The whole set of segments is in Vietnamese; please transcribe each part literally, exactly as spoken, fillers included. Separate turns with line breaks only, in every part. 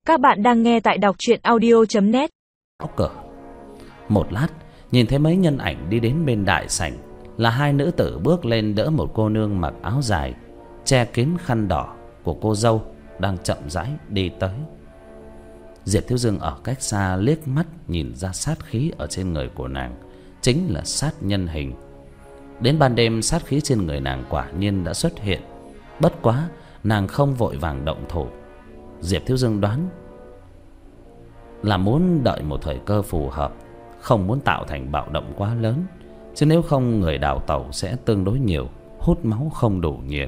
Các bạn đang nghe tại đọc truyện audio chấm net.
Gõ cửa. Một lát, nhìn thấy mấy nhân ảnh đi đến bên đại sảnh, là hai nữ tử bước lên đỡ một cô nương mặc áo dài che kín khăn đỏ của cô dâu đang chậm rãi đi tới. Diệp Thiếu Dương ở cách xa liếc mắt nhìn ra sát khí ở trên người của nàng, chính là sát nhân hình. Đến ban đêm sát khí trên người nàng quả nhiên đã xuất hiện, bất quá nàng không vội vàng động thủ. Diệp Thiếu Dương đoán là muốn đợi một thời cơ phù hợp, không muốn tạo thành bạo động quá lớn, chứ nếu không người đào tẩu sẽ tương đối nhiều, hút máu không đủ nhiều.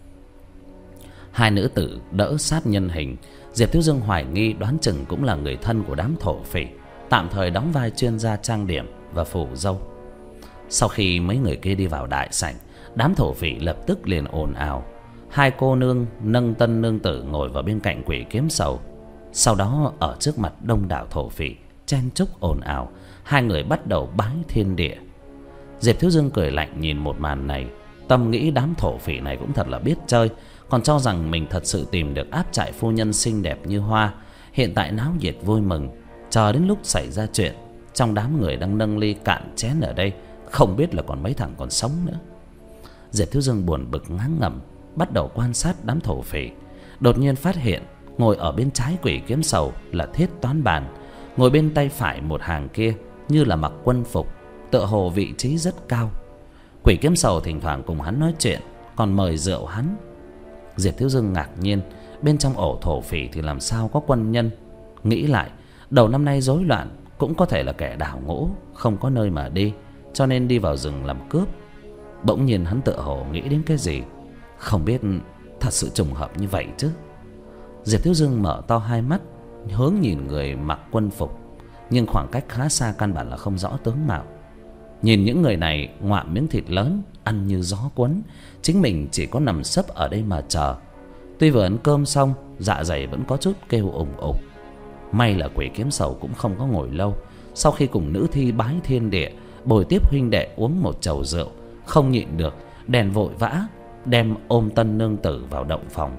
Hai nữ tử đỡ sát nhân hình, Diệp Thiếu Dương hoài nghi đoán chừng cũng là người thân của đám thổ phỉ, tạm thời đóng vai chuyên gia trang điểm và phù dâu. Sau khi mấy người kia đi vào đại sảnh, đám thổ phỉ lập tức liền ồn ào. Hai cô nương nâng tân nương tử ngồi vào bên cạnh Quỷ Kiếm Sầu, sau đó ở trước mặt đông đảo thổ phỉ chen chúc ồn ào, hai người bắt đầu bái thiên địa. Diệp Thiếu Dương cười lạnh nhìn một màn này, tâm nghĩ đám thổ phỉ này cũng thật là biết chơi, còn cho rằng mình thật sự tìm được áp trại phu nhân xinh đẹp như hoa. Hiện tại náo nhiệt vui mừng, chờ đến lúc xảy ra chuyện, trong đám người đang nâng ly cạn chén ở đây, không biết là còn mấy thằng còn sống nữa. Diệp Thiếu Dương buồn bực ngán ngẩm, bắt đầu quan sát đám thổ phỉ. Đột nhiên phát hiện ngồi ở bên trái Quỷ Kiếm Sầu là Thiết Toán Bàn, ngồi bên tay phải một hàng kia như là mặc quân phục, tựa hồ vị trí rất cao. Quỷ Kiếm Sầu thỉnh thoảng cùng hắn nói chuyện, còn mời rượu hắn. Diệp Thiếu Dương ngạc nhiên, bên trong ổ thổ phỉ thì làm sao có quân nhân. Nghĩ lại, đầu năm nay rối loạn, cũng có thể là kẻ đào ngũ không có nơi mà đi, cho nên đi vào rừng làm cướp. Bỗng nhiên hắn tựa hồ nghĩ đến cái gì, không biết thật sự trùng hợp như vậy chứ. Diệp Thiếu Dương mở to hai mắt, hướng nhìn người mặc quân phục, nhưng khoảng cách khá xa, căn bản là không rõ tướng mạo. Nhìn những người này ngoạm miếng thịt lớn, ăn như gió cuốn, chính mình chỉ có nằm sấp ở đây mà chờ. Tuy vừa ăn cơm xong, dạ dày vẫn có chút kêu ủng ục. May là Quỷ Kiếm Sầu cũng không có ngồi lâu. Sau khi cùng nữ thi bái thiên địa, bồi tiếp huynh đệ uống một chầu rượu, không nhịn được, đèn vội vã đem ôm tân nương tử vào động phòng.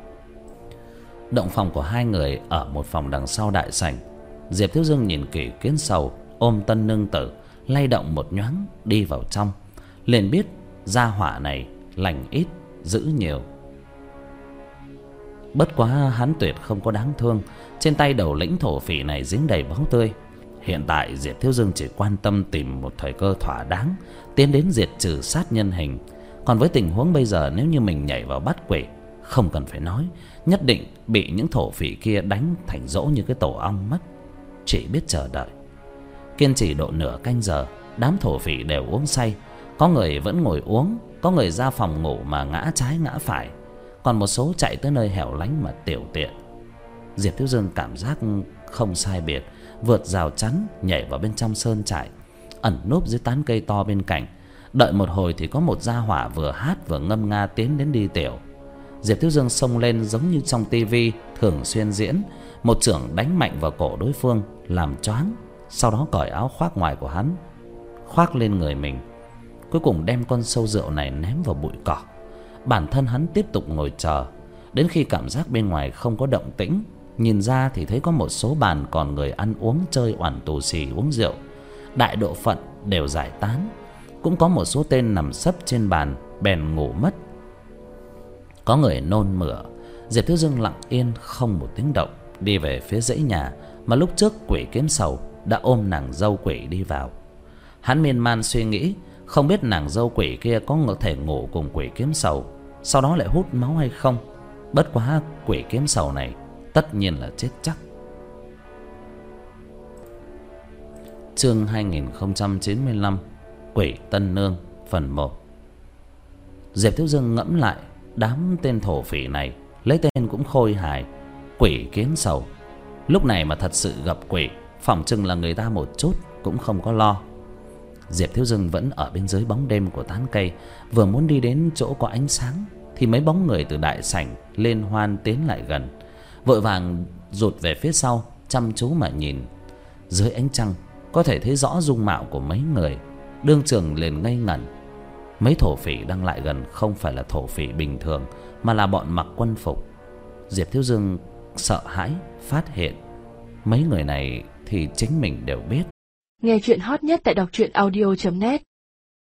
Động phòng của hai người ở một phòng đằng sau đại sảnh. Diệp Thiếu Dương nhìn Quỷ Kiếm Sầu ôm tân nương tử, lay động một nhoáng đi vào trong, liền biết gia hỏa này lành ít dữ nhiều. Bất quá hắn tuyệt không có đáng thương, trên tay đầu lĩnh thổ phỉ này dính đầy máu tươi. Hiện tại Diệp Thiếu Dương chỉ quan tâm tìm một thời cơ thỏa đáng, tiến đến diệt trừ sát nhân hình. Còn với tình huống bây giờ, nếu như mình nhảy vào bắt quỷ, không cần phải nói, nhất định bị những thổ phỉ kia đánh thành rỗ như cái tổ ong mất. Chỉ biết chờ đợi. Kiên trì độ nửa canh giờ, đám thổ phỉ đều uống say. Có người vẫn ngồi uống, có người ra phòng ngủ mà ngã trái ngã phải, còn một số chạy tới nơi hẻo lánh mà tiểu tiện. Diệp Thiếu Dương cảm giác không sai biệt, vượt rào chắn nhảy vào bên trong sơn trại, ẩn núp dưới tán cây to bên cạnh. Đợi một hồi thì có một gia hỏa vừa hát vừa ngâm nga tiến đến đi tiểu. Diệp Thiếu Dương xông lên giống như trong tivi thường xuyên diễn, một chưởng đánh mạnh vào cổ đối phương làm choáng, sau đó cởi áo khoác ngoài của hắn khoác lên người mình, cuối cùng đem con sâu rượu này ném vào bụi cỏ. Bản thân hắn tiếp tục ngồi chờ, đến khi cảm giác bên ngoài không có động tĩnh, nhìn ra thì thấy có một số bàn còn người ăn uống chơi oản tù xì uống rượu, đại độ phận đều giải tán, cũng có một số tên nằm sấp trên bàn bèn ngủ mất. Có người nôn mửa. Diệp Thiếu Dương lặng yên không một tiếng động đi về phía dãy nhà mà lúc trước Quỷ Kiếm Sầu đã ôm nàng dâu quỷ đi vào. Hắn miên man suy nghĩ, không biết nàng dâu quỷ kia có thể ngủ cùng Quỷ Kiếm Sầu, sau đó lại hút máu hay không. Bất quá Quỷ Kiếm Sầu này tất nhiên là chết chắc. Chương hai nghìn không trăm chín mươi lăm, Quỷ Tân Nương phần một. Diệp Thiếu Dương ngẫm lại, đám tên thổ phỉ này lấy tên cũng khôi hài, Quỷ Kiếm Sầu. Lúc này mà thật sự gặp quỷ, phỏng chừng là người ta một chút cũng không có lo. Diệp Thiếu Dương vẫn ở bên dưới bóng đêm của tán cây, vừa muốn đi đến chỗ có ánh sáng thì mấy bóng người từ đại sảnh liên hoan tiến lại gần, vội vàng rụt về phía sau, chăm chú mà nhìn. Dưới ánh trăng có thể thấy rõ dung mạo của mấy người, đương trường liền ngây ngẩn. Mấy thổ phỉ đang lại gần không phải là thổ phỉ bình thường, mà là bọn mặc quân phục. Diệp Thiếu Dương sợ hãi phát hiện Mấy người này thì chính mình đều biết.
Nghe chuyện hot nhất tại đọc truyện audio chấm net.